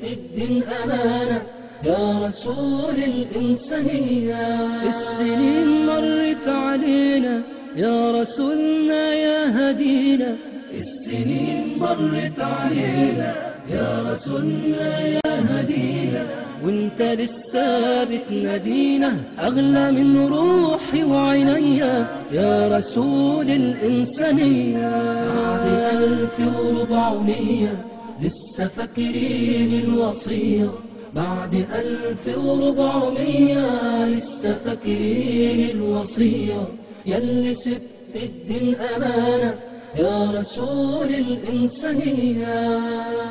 الدين أمانة يا رسول الإنسانية. السنين مرت علينا يا رسولنا يا هدينا، السنين مرت علينا يا رسولنا يا هدينا، وانت لسه بتنادينا أغلى من روحي وعينيا يا رسول الإنسانية. بعد 1400 لسه فاكرين الوصية، بعد 1400 لسه فاكرين الوصية، ياللي سبت الدين أمانة يا رسول الإنسانية.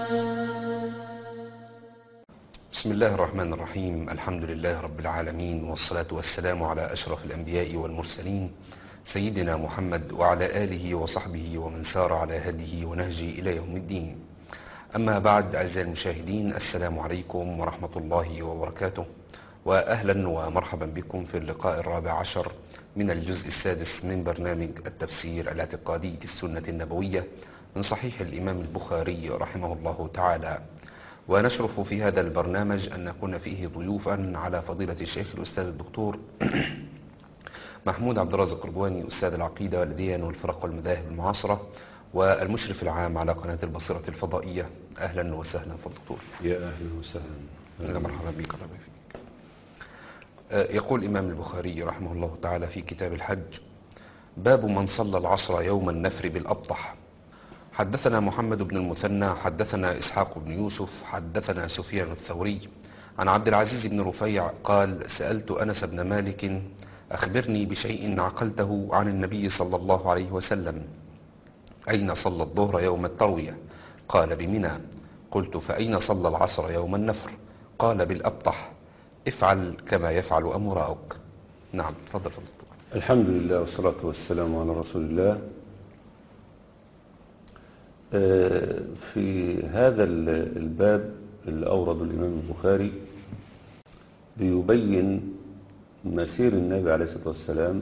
بسم الله الرحمن الرحيم. الحمد لله رب العالمين، والصلاة والسلام على أشرف الأنبياء والمرسلين سيدنا محمد وعلى آله وصحبه ومن سار على هديه ونهجه إلى يوم الدين. أما بعد، أعزائي المشاهدين، السلام عليكم ورحمة الله وبركاته، وأهلا ومرحبا بكم في اللقاء الرابع عشر من الجزء السادس من برنامج التفسير الاعتقادي السنة النبوية من صحيح الإمام البخاري رحمه الله تعالى. ونشرف في هذا البرنامج أن نكون فيه ضيوفا على فضيلة الشيخ الأستاذ الدكتور محمود عبد الرازق رضواني، أستاذ العقيدة والديان والفرق والمذاهب المعاصرة والمشرف العام على قناة البصيرة الفضائية. أهلا وسهلا في الدكتور. يا أهلا وسهلا. مرحبا بك. الله يبارك فيك. يقول الإمام البخاري رحمه الله تعالى في كتاب الحج: باب من صلى العصر يوم النفر بالأبطح. حدثنا محمد بن المثنى حدثنا إسحاق بن يوسف حدثنا سفيان الثوري عن عبد العزيز بن رفيع قال: سألت أنس بن مالك أخبرني بشيء عقلته عن النبي صلى الله عليه وسلم: أين صلى الظهر يوم التروية؟ قال: بمنى. قلت: فأين صلى العصر يوم النفر؟ قال: بالأبطح. افعل كما يفعل أمراؤك. نعم، تفضل دكتور. الحمد لله والصلاة والسلام على رسول الله. في هذا الباب اللي أورد الإمام البخاري بيبين مسير النبي عليه الصلاة والسلام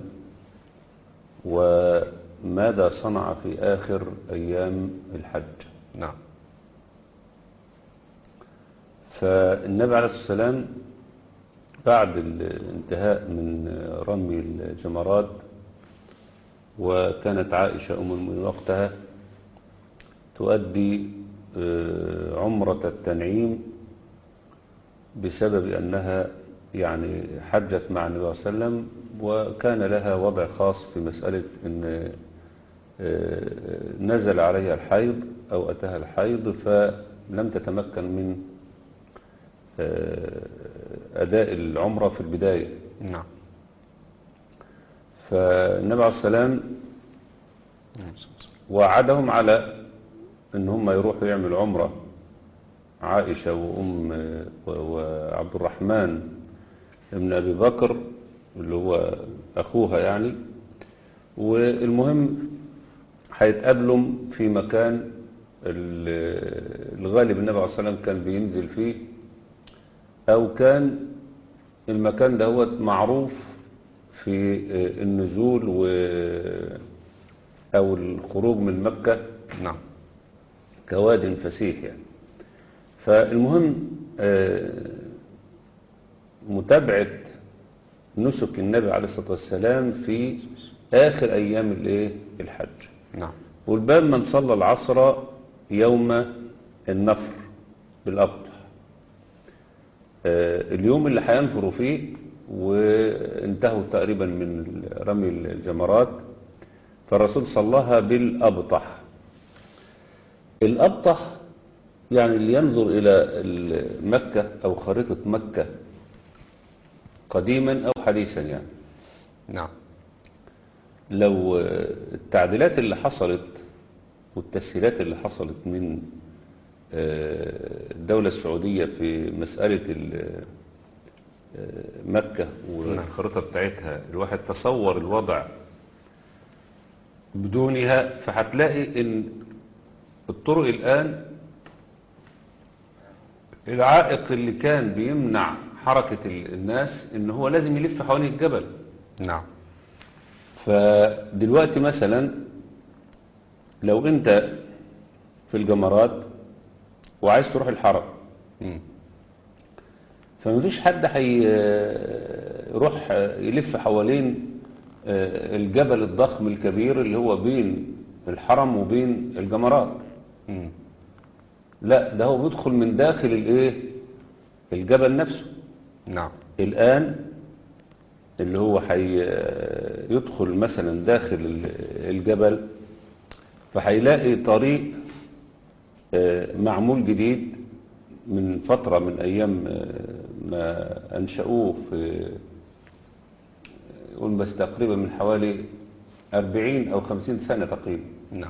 وماذا صنع في آخر أيام الحج. نعم. فالنبي عليه الصلاة والسلام بعد الانتهاء من رمي الجمرات، وكانت عائشة أم المؤمنين وقتها تؤدي عمرة التنعيم بسبب أنها يعني حجت مع النبي صلى الله عليه وسلم، وكان لها وضع خاص في مسألة أن نزل عليها الحيض أو أتاها الحيض فلم تتمكن من أداء العمرة في البداية. نعم. فالنبي عليه السلام وعدهم على ان هم يروحوا يعملوا عمرة، عائشة وعبد الرحمن ابن أبي بكر اللي هو أخوها يعني، والمهم هيتقابلوا في مكان الغالب النبي عليه الصلاة والسلام كان بينزل فيه، أو كان المكان ده معروف في النزول أو الخروج من مكة. نعم. كواد فسيح يعني. فالمهم متابعة نسك النبي عليه الصلاة والسلام في آخر أيام الحج. نعم. والباب من صلى العصر يوم النفر بالأبطح، اليوم اللي هينفروا فيه وانتهوا تقريبا من رمي الجمرات، فالرسول صلاها بالأبطح. الأبطح يعني اللي ينظر إلى مكة أو خريطة مكة قديما أو حديثا يعني. نعم. لو التعديلات اللي حصلت والتسهيلات اللي حصلت من الدولة السعودية في مسألة مكة والخريطة بتاعتها، الواحد تصور الوضع بدونها، فهتلاقي ان الطرق الآن العائق اللي كان بيمنع حركة الناس ان هو لازم يلف حوالين الجبل. نعم. فدلوقتي مثلا لو انت في الجمرات وعايز تروح الحرم، مم. فمفيش حد هيروح يلف حوالين الجبل الضخم الكبير اللي هو بين الحرم وبين الجمرات. مم. لا، ده هو بيدخل من داخل الايه، الجبل نفسه. نعم. الآن اللي هو يدخل مثلا داخل الجبل، فهيلاقي طريق معمول جديد من فترة من أيام ما أنشأوه في يقول بس تقريبا من حوالي 40 أو 50 سنة تقريبا. نعم.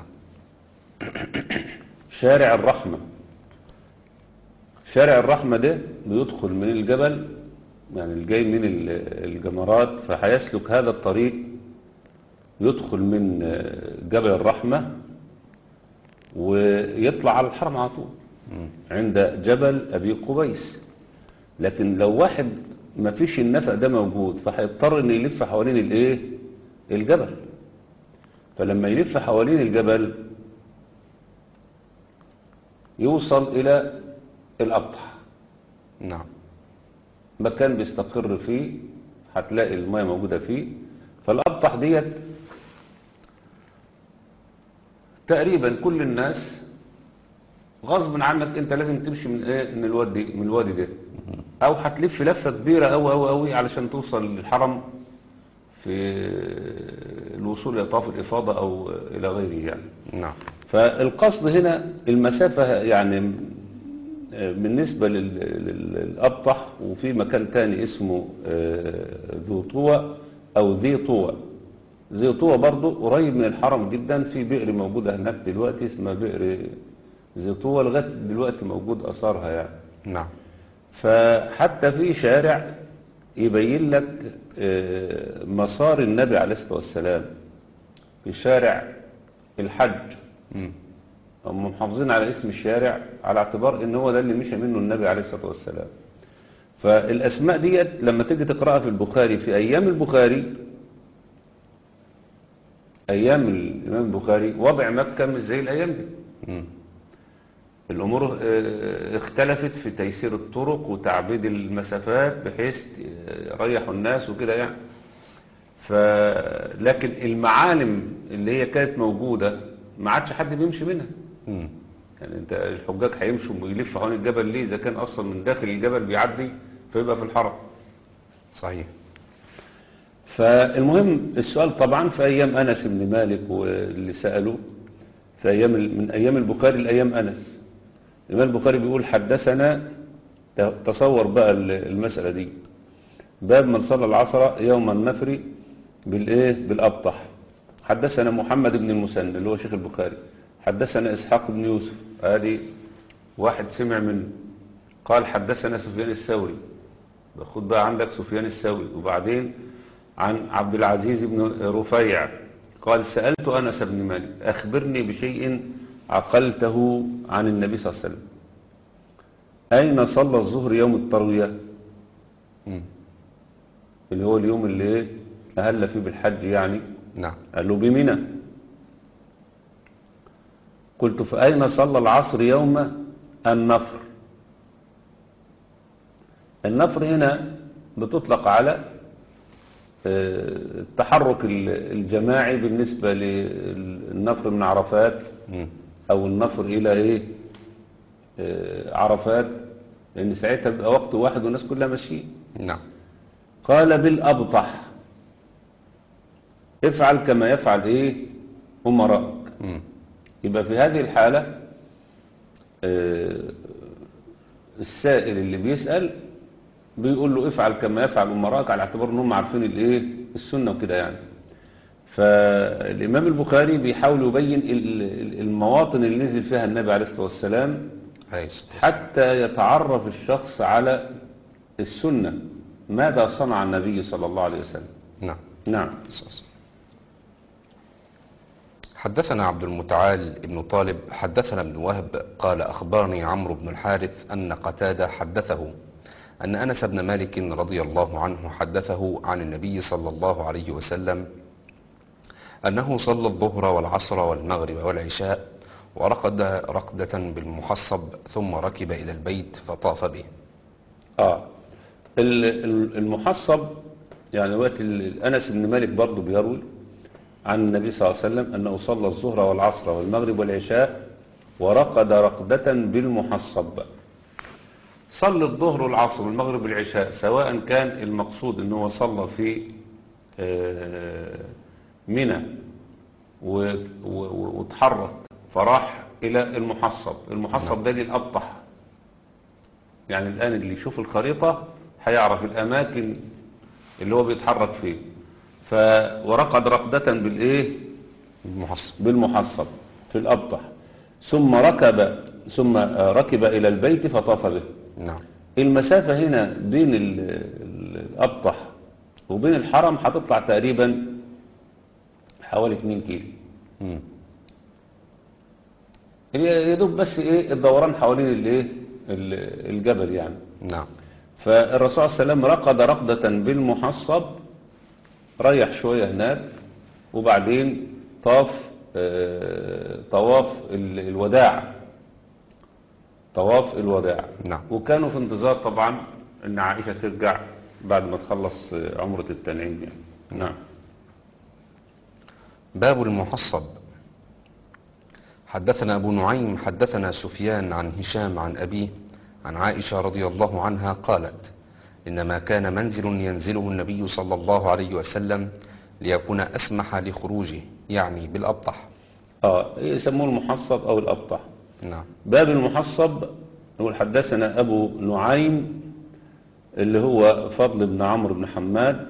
شارع الرحمة. شارع الرحمة ده بيدخل من الجبل، يعني الجاي من الجمرات، فهيسلك هذا الطريق يدخل من جبل الرحمة ويطلع على الحرم على طول عند جبل أبي قبيس. لكن لو واحد ما فيش النفق ده موجود، فهيضطر ان يلف حوالين الايه، الجبل. فلما يلف حوالين الجبل يوصل الى الأبطح. نعم. مكان بيستقر فيه، هتلاقي المياه موجودة فيه. فالأبطح ديت تقريبا كل الناس غصب عنك انت لازم تمشي من ايه، من الوادي ده، او هتلف لفة كبيرة اوي علشان توصل للحرم في الوصول الى طواف الافاضة او الى غيره يعني. نعم. فالقصد هنا المسافة يعني بالنسبة للأبطح. وفي مكان تاني اسمه ذو طوى أو ذي طوى. ذي طوى برضو قريب من الحرم جدا. في بئر موجودة هناك دلوقتي اسمها بئر ذي طوى، لغاية دلوقتي موجود أثارها يعني. نعم. فحتى في شارع يبين لك مسار النبي عليه الصلاة والسلام في شارع الحج. هم محافظين على اسم الشارع على اعتبار ان هو ده اللي مشى منه النبي عليه الصلاة والسلام. فالاسماء ديت لما تيجي تقرأها في البخاري في ايام البخاري، ايام الامام البخاري وضع مكة مش زي الايام دي. الامور اختلفت في تيسير الطرق وتعبيد المسافات بحيث يريحوا الناس وكده يعني. لكن المعالم اللي هي كانت موجودة ما عادش حد بيمشي منها. يعني انت الحجاج هيمشوا ويلفوا حوالين الجبل ليه اذا كان اصلا من داخل الجبل بيعدي فيبقى في الحرم. صحيح. فالمهم السؤال طبعا في ايام انس بن مالك واللي سألوا في ايام من ايام البخاري لايام انس. الامام البخاري بيقول حدثنا، تصور بقى المسألة دي، باب من صلى العصر يوم النفر بالايه، بالابطح. حدثنا محمد بن المثنى اللي هو شيخ البخاري. حدثنا إسحاق بن يوسف، ادي واحد سمع منه. قال حدثنا سفيان الثوري، خد بقى عندك سفيان الثوري. وبعدين عن عبد العزيز بن رفيع قال سألت أنس بن مالك أخبرني بشيء عقلته عن النبي صلى الله عليه وسلم. أين صلى الظهر يوم التروية؟ اللي هو اليوم اللي أهل فيه بالحج يعني. نعم. قال له بمنى. قلت فأين صلى العصر يوم النفر؟ النفر هنا بتطلق على التحرك الجماعي بالنسبة للنفر من عرفات أو النفر إلى إيه، عرفات، لأن ساعتها بيبقى وقت واحد والناس كلها ماشيين. نعم. قال بالأبطح افعل كما يفعل إيه أمراءك. يبقى في هذه الحالة السائل اللي بيسأل بيقول له افعل كما يفعل أمراءك، على اعتبار انهم عارفين الايه، السنة وكده يعني. فالإمام البخاري بيحاول يبين المواطن اللي نزل فيها النبي عليه الصلاة والسلام حتى يتعرف الشخص على السنة، ماذا صنع النبي صلى الله عليه وسلم. نعم. نعم. حدثنا عبد المتعال ابن طالب حدثنا ابن وهب قال أخبرني عمرو بن الحارث أن قتادة حدثه أن أنس بن مالك رضي الله عنه حدثه عن النبي صلى الله عليه وسلم أنه صلى الظهر والعصر والمغرب والعشاء ورقد رقدة بالمحصب ثم ركب إلى البيت فطاف به. المحصب يعني وقت أنس بن مالك برضه بيروي عن النبي صلى الله عليه وسلم أنه صلى الظهر والعصر والمغرب والعشاء ورقد رقدة بالمحصب. صلى الظهر والعصر والمغرب والعشاء، سواء كان المقصود أنه صلى في منى وتحرك فراح إلى المحصب. المحصب ده للأبطح، يعني الآن اللي يشوف الخريطة هيعرف الأماكن اللي هو بيتحرك فيه. ورقد رقدة بالإيه؟ بالمحصب في الأبطح، ثم ركب إلى البيت فطاف به. نعم. المسافة هنا بين الأبطح وبين الحرم هتطلع تقريبا حوالي 2 كيلو. يدوب بس ايه الدوران حوالين الايه الجبل يعني. نعم. فالرسول صلى الله عليه وسلم رقد رقدة بالمحصب، ريح شوية هناك، وبعدين طاف طواف الوداع. طواف الوداع. نعم. وكانوا في انتظار طبعا ان عائشة ترجع بعد ما تخلص عمرة التنعيم يعني. نعم. باب المحصب. حدثنا أبو نعيم حدثنا سفيان عن هشام عن أبيه عن عائشة رضي الله عنها قالت: إنما كان منزل ينزله النبي صلى الله عليه وسلم ليكون أسمح لخروجه، يعني بالأبطح. يسموه المحصب أو الأبطح. نعم. باب المحصب. نقول حدثنا أبو نعيم اللي هو فضل بن عمرو بن حماد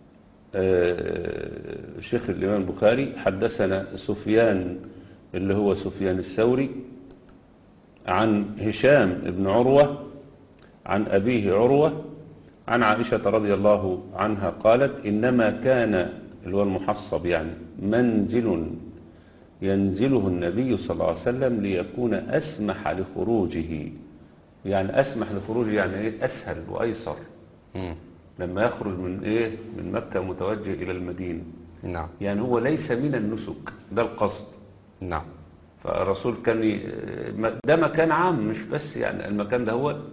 شيخ الإمام البخاري. حدثنا سفيان اللي هو سفيان الثوري عن هشام بن عروة عن أبيه عروة عن عائشة رضي الله عنها قالت: إنما كان اللي هو المحصب يعني منزل ينزله النبي صلى الله عليه وسلم ليكون أسمح لخروجه. يعني أسمح لخروجه يعني إيه؟ أسهل وأيسر. لما يخرج من مكة متوجه إلى المدينة. نعم. يعني هو ليس من النسك، ده القصد. نعم. فالرسول كان ده مكان عام، مش بس يعني المكان ده هو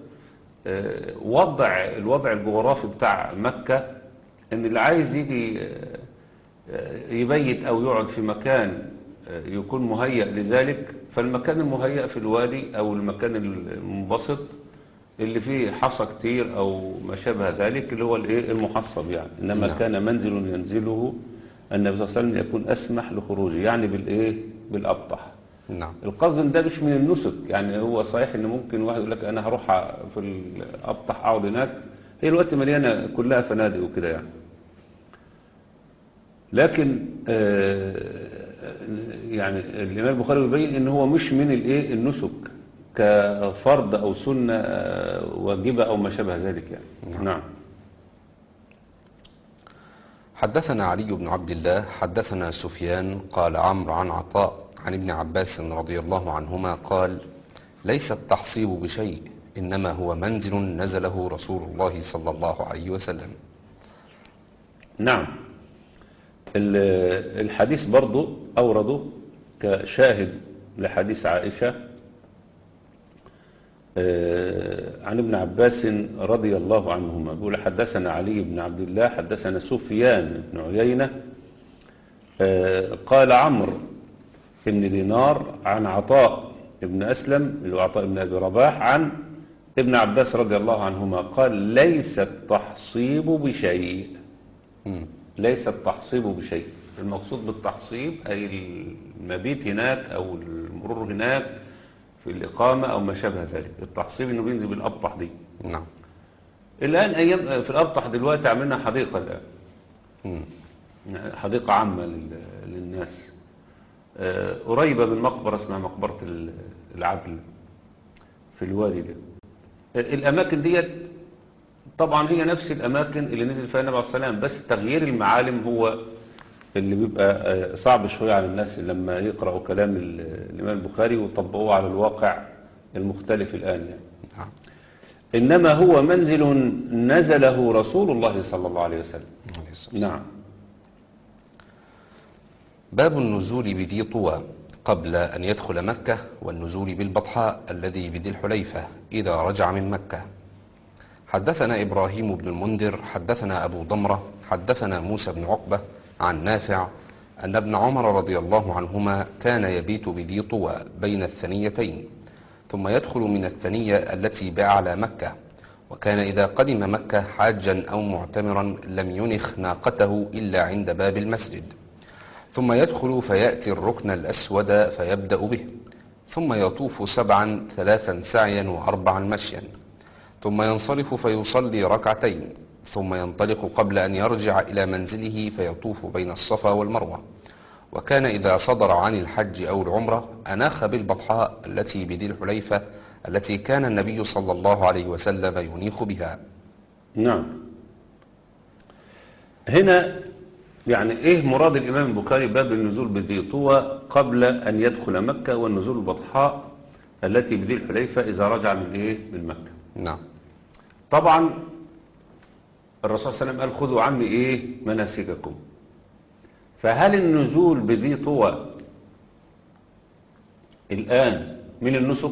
الوضع الجغرافي بتاع مكة، ان اللي عايز يجي يبيت او يقعد في مكان يكون مهيأ لذلك، فالمكان المهيأ في الوادي او المكان المنبسط اللي فيه حصى كتير او ما شابه ذلك اللي هو المحصب يعني. انما نعم. كان منزل ينزله النبي صلى الله عليه وسلم يكون اسمح لخروجه، يعني بالابطح. نعم. القصد ده مش من النسك، يعني هو صحيح ان ممكن واحد يقول لك انا هروح في الابطح اقعد هناك، هي الوقت مليانه كلها فنادق وكده يعني. لكن يعني الامام البخاري يبين ان هو مش من النسك كفرض او سنه واجبه او ما شابه ذلك يعني. نعم. حدثنا علي بن عبد الله حدثنا سفيان قال عمرو عن عطاء عن ابن عباس رضي الله عنهما قال: ليس التحصيب بشيء، إنما هو منزل نزله رسول الله صلى الله عليه وسلم. نعم. الحديث برضو أورده كشاهد لحديث عائشة عن ابن عباس رضي الله عنهما. بيقول: حدثنا علي بن عبد الله حدثنا سفيان بن عيينة قال عمرو بن دينار عن عطاء بن أسلم اللي هو عطاء بن أبي رباح عن ابن عباس رضي الله عنهما قال: ليس التحصيب بشيء. ليس التحصيب بشيء. المقصود بالتحصيب أي المبيت هناك أو المرور هناك في الإقامة أو ما شابه ذلك. التحصيب إنه بينزل بالأبطح دي. نعم. الآن أيام في الأبطح دلوقتي عملنا حديقة الآن. حديقة عامة للناس قريبة من مقبرة اسمها مقبرة العدل في الوادي ده. الأماكن ديت طبعا هي نفس الأماكن اللي نزل فيها النبي عليه الصلاة والسلام، بس تغيير المعالم هو اللي بيبقى صعب شوية على الناس لما يقرأوا كلام الإمام البخاري ويطبقوه على الواقع المختلف الآن يعني. نعم. إنما هو منزل نزله رسول الله صلى الله عليه وسلم. نعم. باب النزول بذي طوى. قبل أن يدخل مكة، والنزول بالبطحاء الذي بذي الحليفة إذا رجع من مكة. حدثنا إبراهيم بن المنذر حدثنا أبو ضمرة حدثنا موسى بن عقبة عن نافع أن ابن عمر رضي الله عنهما كان يبيت بذي طوى بين الثنيتين، ثم يدخل من الثنية التي بأعلى مكة، وكان إذا قدم مكة حاجا أو معتمرا لم ينخ ناقته إلا عند باب المسجد، ثم يدخل فيأتي الركن الأسود فيبدأ به، ثم يطوف 7 3 سعيا و4 مشيا، ثم ينصرف فيصلي ركعتين، ثم ينطلق قبل أن يرجع إلى منزله فيطوف بين الصفا والمروة. وكان إذا صدر عن الحج أو العمرة أناخ بالبطحاء التي بذي الحليفة التي كان النبي صلى الله عليه وسلم ينيخ بها. نعم. هنا يعني ايه مراد الامام البخاري باب النزول بذي طوى قبل ان يدخل مكة، والنزول البطحاء التي بذي الحليفة اذا رجع من ايه من مكة؟ نعم. طبعا الرسول صلى الله عليه وسلم قال خذوا عني ايه مناسككم. فهل النزول بذي طوى الان من النسك؟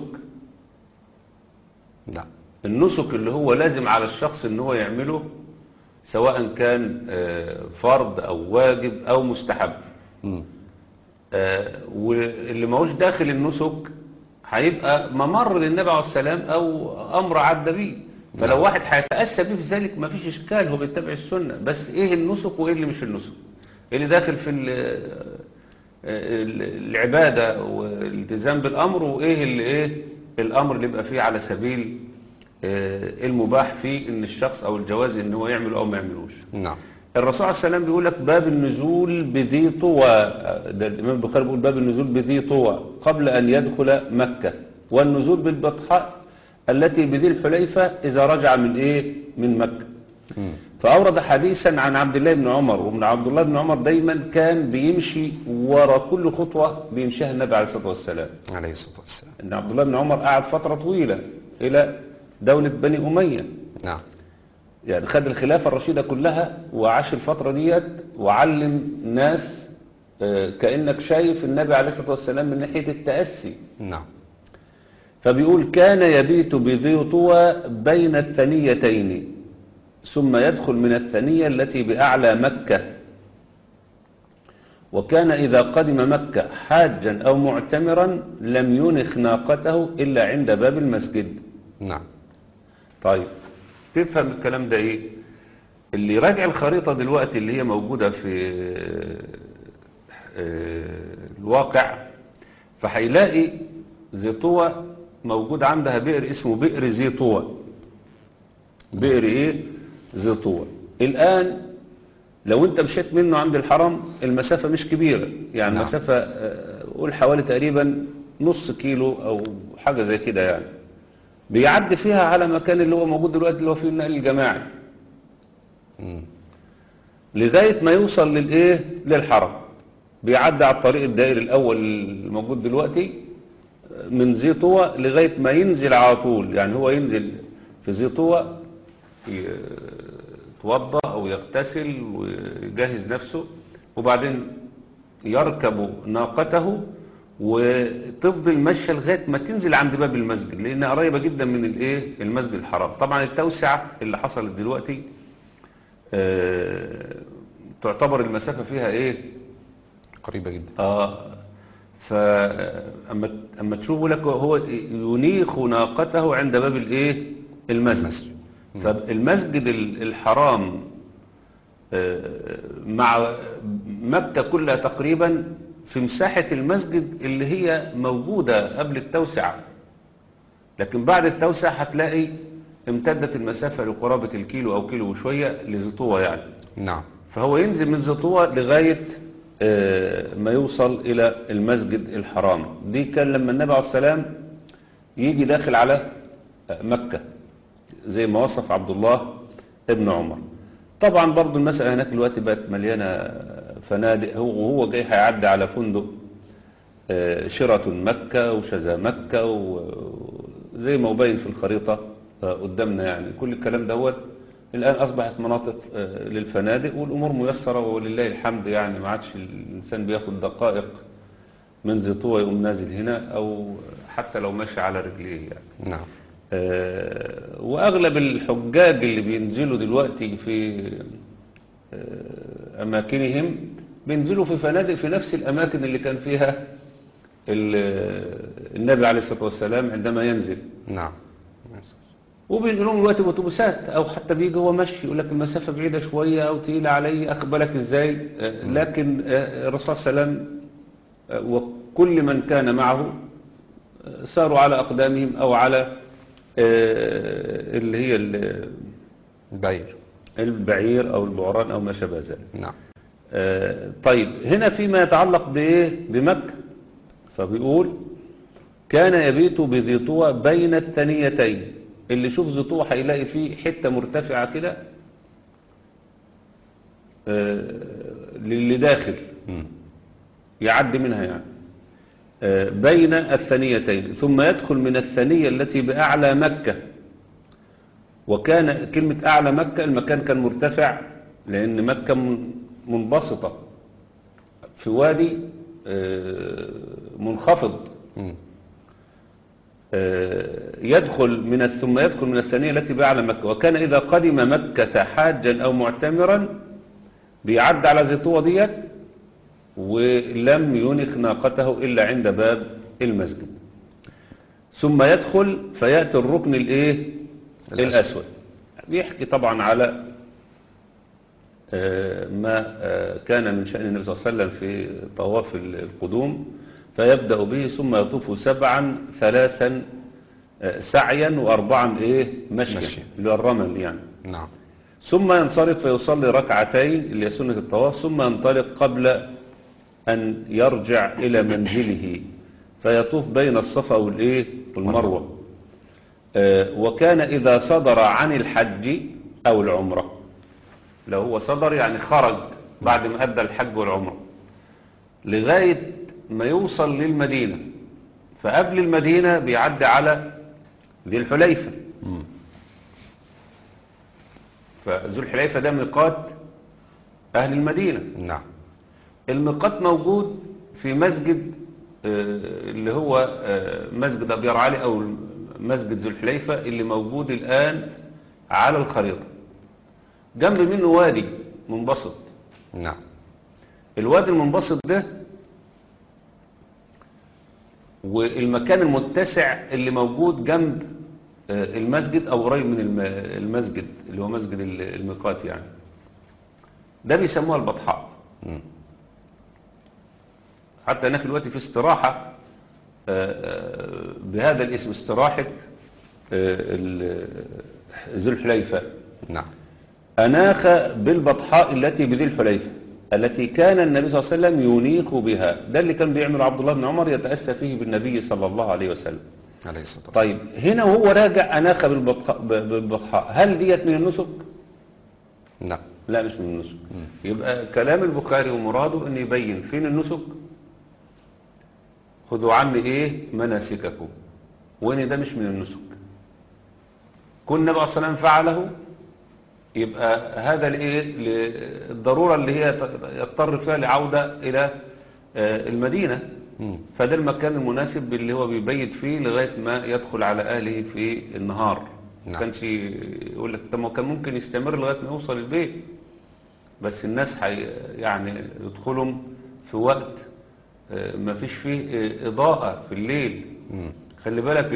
لا. النسك اللي هو لازم على الشخص ان هو يعمله، سواء كان فرض او واجب او مستحب. واللي ماهوش داخل النسك هيبقى ممر للنبي عليه السلام او امر عدى بيه. فلو واحد هيتأسى بيه في ذلك ما فيش اشكال، هو بيتبع السنة. بس ايه النسك وايه اللي مش النسك؟ اللي داخل في العبادة والالتزام بالامر، وايه اللي ايه الامر اللي يبقى فيه على سبيل المباح فيه ان الشخص او الجواز ان هو يعمله او ما يعملوش. نعم. الرسول عليه السلام بيقول لك باب النزول بذي طوى، ده الامام البخاري بيقول باب النزول بذي طوى قبل ان يدخل مكة، والنزول بالبطحاء التي بذي الحليفة اذا رجع من ايه من مكة. فاورد حديثا عن عبد الله بن عمر، وابن عبد الله بن عمر دايما كان بيمشي ورا كل خطوة بيمشيها النبي عليه الصلاة والسلام. عليه الصلاة والسلام. ان عبد الله بن عمر قعد فترة طويلة الى دولة بني أمية. نعم. يعني خد الخلافة الرشيدة كلها وعاش الفترة ديت وعلم ناس كأنك شايف النبي عليه الصلاة والسلام من ناحية التأسي. نعم. فبيقول كان يبيت بذي طوى بين الثنيتين، ثم يدخل من الثنية التي بأعلى مكة، وكان إذا قدم مكة حاجا أو معتمرا لم ينخ ناقته إلا عند باب المسجد. نعم. طيب تفهم الكلام ده ايه؟ اللي راجع الخريطة دلوقتي اللي هي موجودة في الواقع، فهيلاقي ذي طوى موجود عندها بئر اسمه بئر ذي طوى. بئر ايه؟ ذي طوى. الان لو انت مشيت منه عند الحرم المسافة مش كبيرة، يعني نعم. مسافة قول حوالي تقريبا نص كيلو او حاجة زي كده، يعني بيعدي فيها على مكان اللي هو موجود دلوقتي اللي هو فيه النقل الجماعي لغاية ما يوصل للايه للحرم. بيعدي على الطريق الدائري الاول الموجود دلوقتي من ذي طوى لغاية ما ينزل على طول. يعني هو ينزل في ذي طوى يتوضا او يغتسل ويجهز نفسه، وبعدين يركب ناقته وتفضل ماشيه لغايه ما تنزل عند باب المسجد، لانها قريبه جدا من الايه المسجد الحرام. طبعا التوسعه اللي حصلت دلوقتي تعتبر المسافه فيها ايه قريبة جدا. فاما تشوفوا لك هو ينيخ ناقته عند باب الايه المسجد. فالمسجد الحرام مع مكة كلها تقريبا في مساحة المسجد اللي هي موجودة قبل التوسعة، لكن بعد التوسعة هتلاقي امتدت المسافة لقرابة الكيلو أو كيلو وشوية لذي طوى يعني. نعم. فهو ينزل من ذي طوى لغاية ما يوصل إلى المسجد الحرام. دي كان لما النبي عليه السلام يجي داخل على مكة زي ما وصف عبد الله ابن عمر. طبعا برضو المسألة هناك دلوقتي بقت مليانة فنادق، وهو جاي هيعدي على فندق شيراتون مكة وشذا مكة وزي ما مبين في الخريطة قدامنا. يعني كل الكلام دوت الآن أصبحت مناطق للفنادق والأمور ميسرة ولله الحمد. يعني ما عادش الإنسان بياخد دقائق من زيطوة يقوم نازل هنا، أو حتى لو ماشي على رجليه يعني. نعم. وأغلب الحجاج اللي بينزلوا دلوقتي في أماكنهم بينزلوا في فنادق في نفس الأماكن اللي كان فيها النبي عليه الصلاة والسلام عندما ينزل. نعم. وبينقلهم دلوقتي بأتوبيسات، أو حتى بيجي هو مشي يقول لك المسافة بعيدة شوية أو تقيلة علي، أخبرك إزاي. لكن الرسول صلى الله عليه وسلم وكل من كان معه ساروا على أقدامهم أو على اللي هي البعير أو البعران أو ما شابه ذلك. نعم. طيب هنا فيما يتعلق بإيه؟ بمكة، فبيقول كان يبيت بذي طوى بين الثنيتين. اللي يشوف ذي طوى هيلاقي فيه حتة مرتفعة كده للي داخل يعدي منها يعني بين الثنيتين، ثم يدخل من الثنية التي بأعلى مكة. وكان كلمة أعلى مكة المكان كان مرتفع، لأن مكة منبسطة في وادي منخفض. ثم يدخل من الثانية التي بأعلى مكة. وكان إذا قدم مكة حاجا أو معتمرا بيعد على ذي طوى ديت، ولم ينخ ناقته إلا عند باب المسجد. ثم يدخل فيأتي الركن الأسود. بيحكي طبعا على ما كان من شأن النبي صلى الله عليه وسلم في طواف القدوم، فيبدأ به ثم يطوف 7 3 سعيا و4 مشيا اللي هو الرمل يعني. نعم. ثم ينصرف فيصلي ركعتين اللي هي سنة الطواف، ثم ينطلق قبل أن يرجع إلى منزله فيطوف بين الصفا والمروة. وكان إذا صدر عن الحج أو العمرة، لو هو صدر يعني خرج بعد ما أدى الحج والعمرة لغاية ما يوصل للمدينة، فقبل المدينة بيعدي على ذي الحليفة. فذو الحليفة ده ميقات أهل المدينة. نعم. الميقات موجود في مسجد اللي هو مسجد أبيار علي أو مسجد ذو الحليفة اللي موجود الآن على الخريطة. جنب منه وادي منبسط. نعم. الوادي المنبسط ده والمكان المتسع اللي موجود جنب المسجد أو قريب من المسجد اللي هو مسجد الميقات يعني، ده بيسموها البطحاء. حتى هناك دلوقتي في استراحة بهذا الاسم، استراحة ذو الحليفة. نعم. أناخ بالبطحاء التي بذي الحليفة التي كان النبي صلى الله عليه وسلم ينيخ بها. ده اللي كان بيعمل عبد الله بن عمر يتأسى فيه بالنبي صلى الله عليه وسلم. عليه الصلاة والسلام. طيب هنا وهو راجع أناخ بالبطحاء، هل ديت من النسك؟ نعم. لا مش من النسك. يبقى كلام البخاري ومراده أن يبين فين النسك. خذوا عني مناسككم، وإن ده مش من النسك. كل النبي صلى الله عليه وسلم فعله، يبقى هذا الضرورة اللي هي يضطر فيها لعودة إلى المدينة. فده المكان المناسب اللي هو بيبيت فيه لغاية ما يدخل على أهله في النهار. نعم. كانش يقول لك طب ما كان ممكن يستمر لغاية ما يوصل البيت، بس الناس يعني يدخلهم في وقت ما فيش فيه إضاءة في الليل. خلي بالك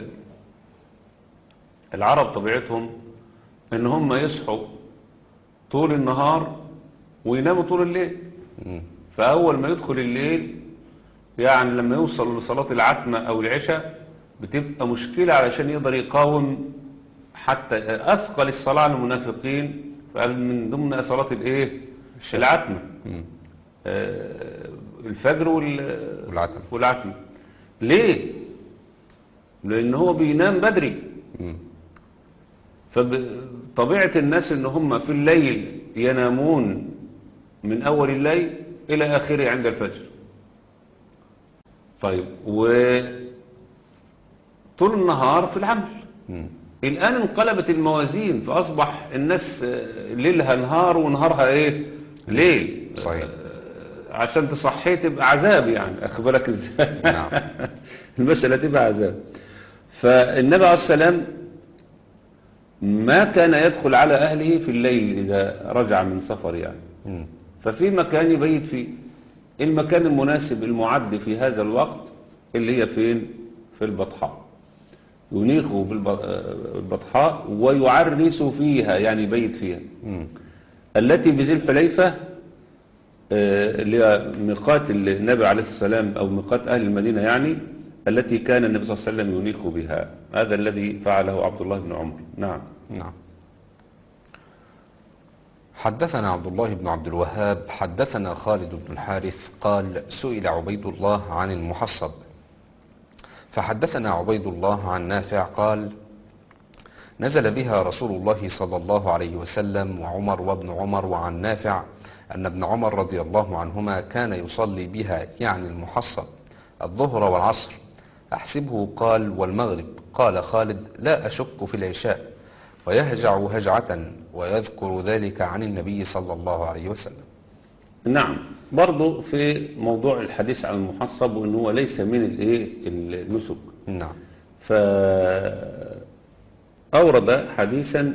العرب طبيعتهم ان هم يصحوا طول النهار ويناموا طول الليل. فاول ما يدخل الليل يعني لما يوصل لصلاة العتمة او العشاء بتبقى مشكلة علشان يقدر يقاوم حتى اثقل الصلاة على المنافقين. فقال من ضمن صلاة العتمة الفجر والعتمة. ليه؟ لان هو بينام بدري. فطبيعة الناس ان هم في الليل ينامون من اول الليل الى اخره عند الفجر. طيب وطول النهار في العمل. الان انقلبت الموازين، فاصبح الناس ليلها نهار ونهارها ليل. صحيح. عشان تصحيه تبقى عذاب يعني، أخد بالك ازاي؟ نعم. المسألة تبقى عذاب. فالنبي عليه السلام ما كان يدخل على أهله في الليل إذا رجع من سفر يعني، مم. ففي مكان يبيت فيه. المكان المناسب المعد في هذا الوقت اللي هي فين؟ في البطحاء. ينيخوا بالبطحاء ويعرس فيها، يعني يبيت فيها. مم. التي بذي الحليفة اللي هي ميقات النبي عليه السلام أو ميقات أهل المدينة يعني، التي كان النبي صلى الله عليه وسلم ينيخ بها. هذا الذي فعله عبد الله بن عمر. نعم. نعم. حدثنا عبد الله بن عبد الوهاب حدثنا خالد بن الحارث قال سئل عبيد الله عن المحصب، فحدثنا عبيد الله عن نافع قال نزل بها رسول الله صلى الله عليه وسلم وعمر وابن عمر، وعن نافع أن ابن عمر رضي الله عنهما كان يصلي بها يعني المحصب الظهر والعصر. أحسبه قال والمغرب. قال خالد لا أشك في العشاء، ويهجع هجعة ويذكر ذلك عن النبي صلى الله عليه وسلم. نعم. برضو في موضوع الحديث عن المحصب وأنه هو ليس من النسك. نعم. فأورد حديثا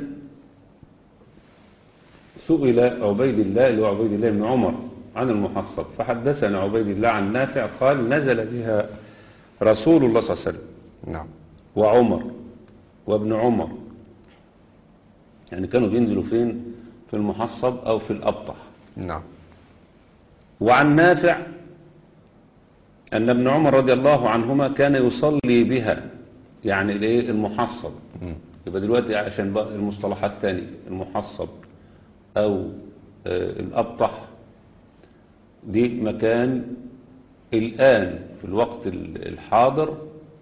سئل عبيد الله اللي هو عبيد الله بن عمر عن المحصب، فحدثنا عبيد الله عن نافع قال نزل بها رسول الله صلى الله عليه وسلم نعم. وعمر وابن عمر، يعني كانوا بينزلوا فين؟ في المحصب أو في الأبطح. نعم. وعن نافع أن ابن عمر رضي الله عنهما كان يصلي بها، يعني الايه؟ المحصب. مم. يبقى دلوقتي عشان بقى المصطلحات تاني، المحصب أو الأبطح دي مكان الآن في الوقت الحاضر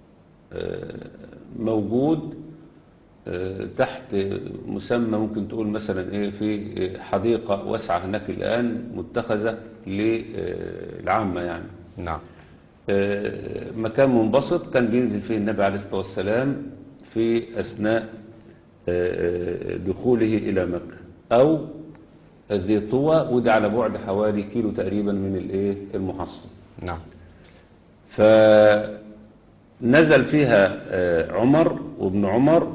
موجود تحت مسمى ممكن تقول مثلا ايه، في حديقة واسعة هناك الآن متخذة للعامة يعني. نعم. مكان منبسط كان بينزل فيه النبي عليه الصلاة والسلام في أثناء دخوله إلى مكة، أو ذي طوى، وده على بعد حوالي كيلو تقريبا من الايه المحصن. نعم. فنزل فيها عمر وابن عمر.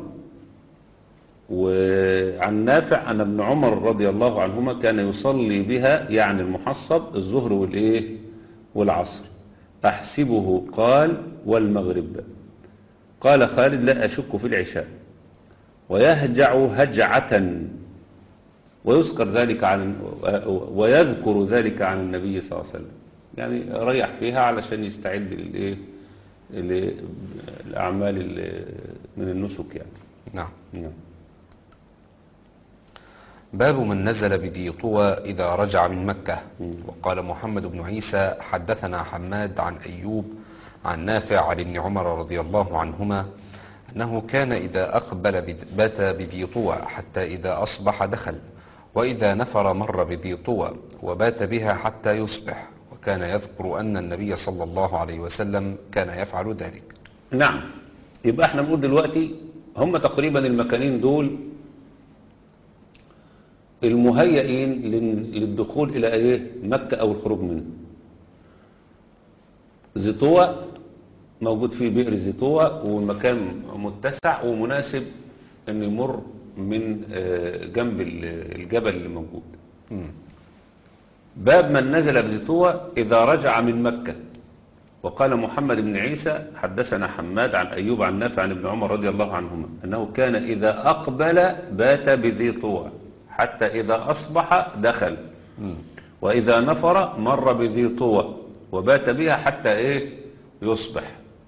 وعن نافع أن ابن عمر رضي الله عنهما كان يصلي بها يعني المحصب الظهر والايه والعصر. أحسبه قال والمغرب. قال خالد لا أشك في العشاء، ويهجع هجعة ويذكر ذلك عن النبي صلى الله عليه وسلم، يعني ريح فيها علشان يستعد للأعمال من النسك يعني. نعم. نعم. باب من نزل بذي طوى إذا رجع من مكة. وقال محمد بن عيسى حدثنا حماد عن أيوب عن نافع عن ابن عمر رضي الله عنهما أنه كان إذا أقبل بات بذي طوى حتى إذا أصبح دخل، وإذا نفر مر بذي طوى وبات بها حتى يصبح، وكان يذكر أن النبي صلى الله عليه وسلم كان يفعل ذلك. نعم. يبقى احنا بنقول دلوقتي هم تقريبا المكانين دول المهيئين للدخول إلى ايه مكة أو الخروج منه. ذي طوى موجود فيه بئر ذي طوى، والمكان متسع ومناسب أن يمر من جنب الجبل اللي موجود. باب من نزل بذي طوى إذا رجع من مكة. وقال محمد بن عيسى حدثنا حماد عن أيوب عن نافع عن ابن عمر رضي الله عنهما أنه كان إذا أقبل بات بذي طوى حتى إذا أصبح دخل، وإذا نفر مر بذي طوى وبات بها حتى إيه يصبح.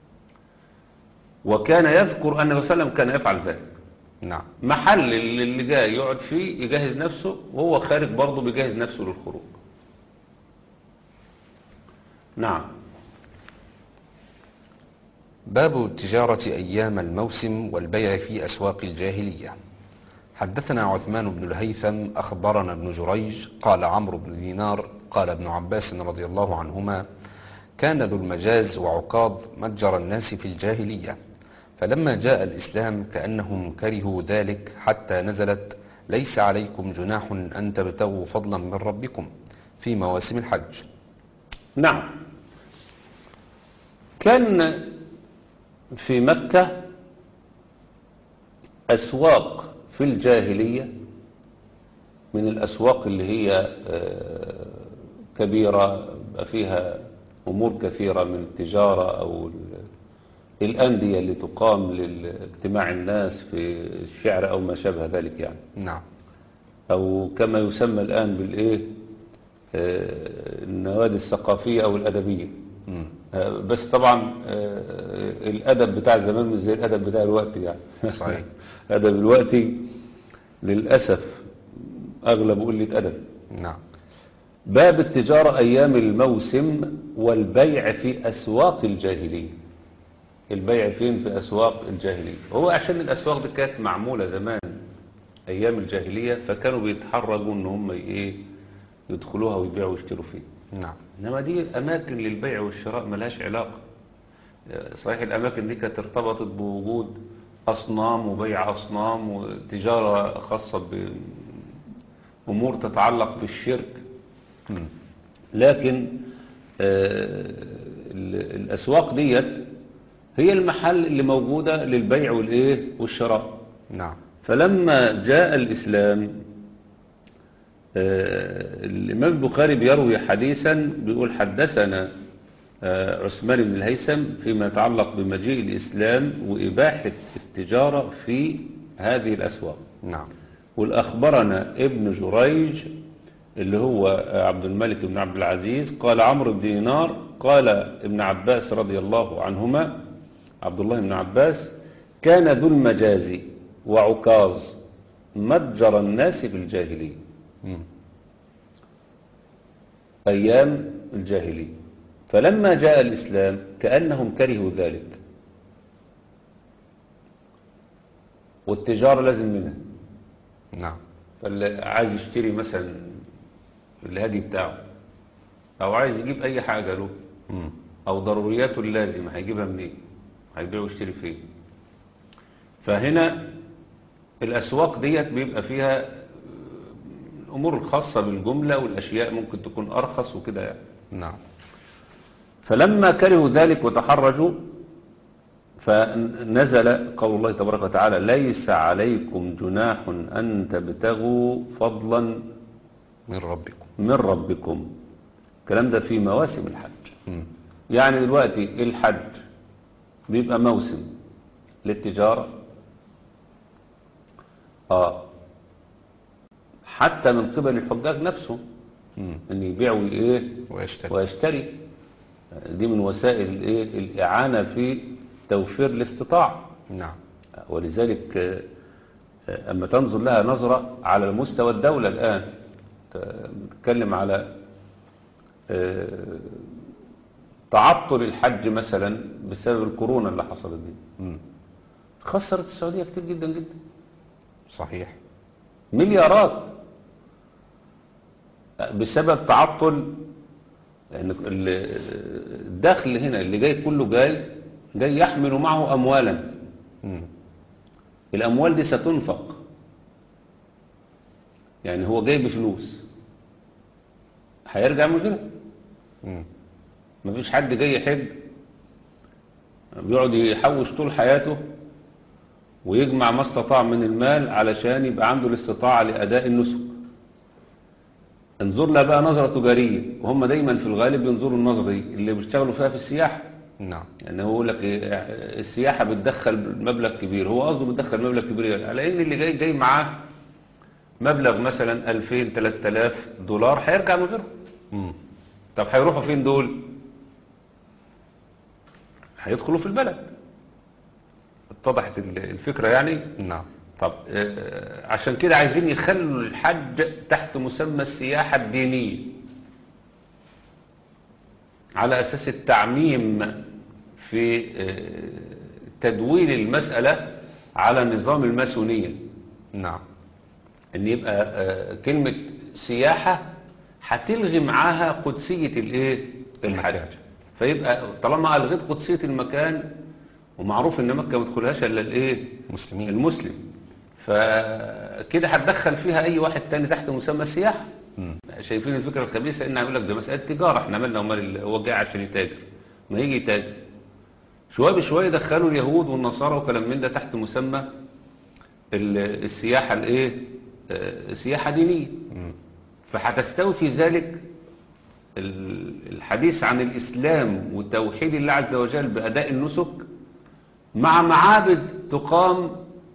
وكان يذكر أن النبي صلى الله عليه وسلم كان يفعل ذلك. نعم. محل اللي جاي يقعد فيه يجهز نفسه، وهو خارج برضه بيجهز نفسه للخروج. نعم. باب التجارة أيام الموسم والبيع في أسواق الجاهلية. حدثنا عثمان بن الهيثم أخبرنا ابن جريج قال عمرو بن دينار قال ابن عباس رضي الله عنهما كان ذو المجاز وعكاظ متجر الناس في الجاهلية، فلما جاء الإسلام كأنهم كرهوا ذلك حتى نزلت ليس عليكم جناح أن تبتغوا فضلا من ربكم في مواسم الحج. نعم. كان في مكة أسواق في الجاهلية، من الأسواق اللي هي كبيرة بقى فيها أمور كثيرة من التجارة أو الأندية اللي تقام لاجتماع الناس في الشعر أو ما شابه ذلك يعني، نعم. أو كما يسمى الآن بالإيه النوادي الثقافية أو الأدبية. مم. بس طبعا الأدب بتاع زمان مش زي الأدب بتاع الوقت يعني. صحيح. أدب الوقت للأسف أغلب قلة أدب. نعم. باب التجارة أيام الموسم والبيع في أسواق الجاهلية. البيع فين؟ في أسواق الجاهلية. هو عشان الأسواق دي كانت معمولة زمان أيام الجاهلية، فكانوا بيتحرجوا إن هم يدخلوها ويبيعوا ويشتروا فيها. نعم. إنما دي أماكن للبيع والشراء ملهاش علاقة. صحيح الأماكن دي كانت ارتبطت بوجود أصنام وبيع أصنام وتجارة خاصة بأمور تتعلق بالشرك، مم. لكن الأسواق ديت هي المحل اللي موجودة للبيع والإيه والشراء. نعم. فلما جاء الإسلام الإمام البخاري بيروي حديثا بيقول حدثنا عثمان بن الهيثم فيما يتعلق بمجيء الإسلام وإباحة التجارة في هذه الأسواق. نعم. والأخبرنا ابن جريج اللي هو عبد الملك بن عبد العزيز قال عمرو بن دينار قال ابن عباس رضي الله عنهما عبد الله بن عباس كان ذو المجازي وعكاظ متجر الناس في الجاهلية. مم. أيام الجاهلية. فلما جاء الإسلام كأنهم كرهوا ذلك، والتجارة لازم منها. نعم. فاللي عايز يشتري مثلا الهدي بتاعه أو عايز يجيب أي حاجة له مم. أو ضرورياته اللازمة هيجيبها منين؟ هيبيع ويشتري فين؟ فهنا الأسواق ديت بيبقى فيها الأمور الخاصة بالجملة والأشياء ممكن تكون أرخص وكده يعني. نعم. فلما كرهوا ذلك وتحرجوا فنزل قول الله تبارك وتعالى ليس عليكم جناح أن تبتغوا فضلا من ربكم. الكلام ده في مواسم الحج. مم. يعني دلوقتي الحج بيبقى موسم للتجارة حتى من قبل الحجاج نفسه مم. ان يبيعوا ايه ويشتري. دي من وسائل الايه الإعانة في توفير الاستطاعة. نعم. ولذلك اما تنظر لها نظرة على مستوى الدولة الآن، نتكلم على تعطل الحج مثلا بسبب الكورونا اللي حصلت دي. مم. خسرت السعودية كتير جدا جدا، صحيح. مليارات بسبب تعطل. لأن الدخل هنا اللي جاي كله جاي يحمل معه أموالا. مم. الأموال دي ستنفق، يعني هو جاي بفلوس هيرجع من غيرها. مم. مفيش حد جاي يحج بيقعد يحوش طول حياته ويجمع ما استطاع من المال علشان يبقى عنده الاستطاعة لأداء النسك. انظر لها بقى نظرة تجارية، وهم دايما في الغالب ينظروا النظرة دي اللي بيشتغلوا فيها في السياحة. نعم. يعني هو يقول لك السياحة بتدخل مبلغ كبير، هو قصده بتدخل مبلغ كبير على ان اللي جاي معاه مبلغ مثلا 2000 3000 دولار هيرجع من غيره. مم. طب هيروحوا فين دول؟ هيدخلوا في البلد. اتضحت الفكرة يعني. نعم. طب عشان كده عايزين يخلوا الحج تحت مسمى السياحة الدينية على أساس التعميم في تدوين المسألة على نظام الماسونية. نعم. ان يبقى كلمة سياحة هتلغي معاها قدسية الايه الحج. فيبقى طالما ألغيت قدسية المكان، ومعروف ان مكة ما تدخلهاش الا الايه المسلم، فكده هتدخل فيها اي واحد تاني تحت مسمى السياحة. شايفين الفكرة الخبيثة إن يقول لك ده مسألة تجارة، احنا مالنا ومال هو جاي عشان يتاجر، ما يجي يتاجر. شوية بشوية دخلوا اليهود والنصارى وكلام من ده تحت مسمى السياحة الايه، سياحة دينية. فهتستوي في ذلك الحديث عن الإسلام وتوحيد الله عز وجل بأداء النسك مع معابد تقام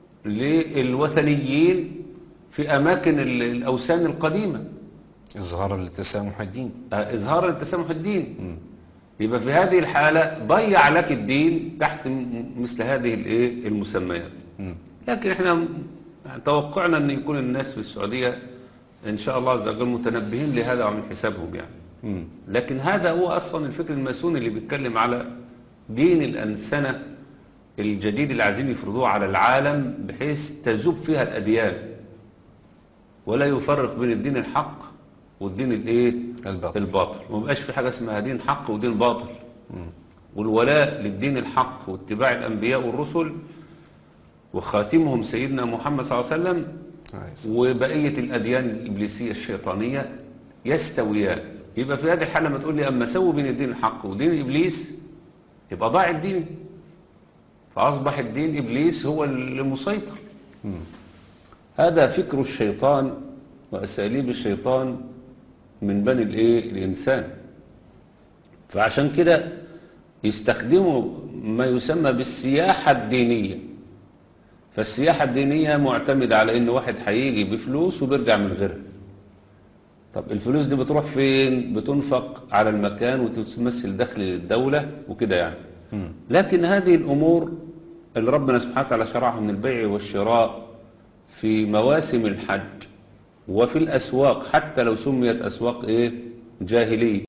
للوثنيين في أماكن الأوثان القديمة، إظهارا لتسامح الدين. إظهارا لتسامح الدين. يبقى في هذه الحالة ضيع لك الدين تحت مثل هذه الايه المسميات. لكن احنا توقعنا أن يكون الناس في السعودية إن شاء الله عز وجل متنبهين لهذا وعمل حسابهم يعني. لكن هذا هو أصلا الفكر الماسوني اللي بيتكلم على دين الأنسنة الجديد اللي عايزين يفرضوه على العالم بحيث تذوب فيها الأديان ولا يفرق بين الدين الحق والدين الايه الباطل. وما بقاش في حاجة اسمها دين حق ودين باطل. والولاء للدين الحق واتباع الأنبياء والرسل وخاتمهم سيدنا محمد صلى الله عليه وسلم وبقية الأديان الإبليسية الشيطانية يستويان. يبقى في هذه الحالة ما تقول لي أما سووا بين الدين الحق ودين إبليس يبقى ضاع الدين، فأصبح الدين إبليس هو المسيطر. هذا فكر الشيطان وأساليب الشيطان من بني الإنسان. فعشان كده يستخدموا ما يسمى بالسياحة الدينية. فالسياحة الدينية معتمدة على إن واحد هيجي بفلوس وبيرجع من غيرها. طب الفلوس دي بتروح فين؟ بتنفق على المكان وتمثل دخل للدولة وكده يعني. لكن هذه الأمور اللي ربنا سبحانه وتعالى شرعها من البيع والشراء في مواسم الحج وفي الأسواق، حتى لو سميت أسواق جاهلية،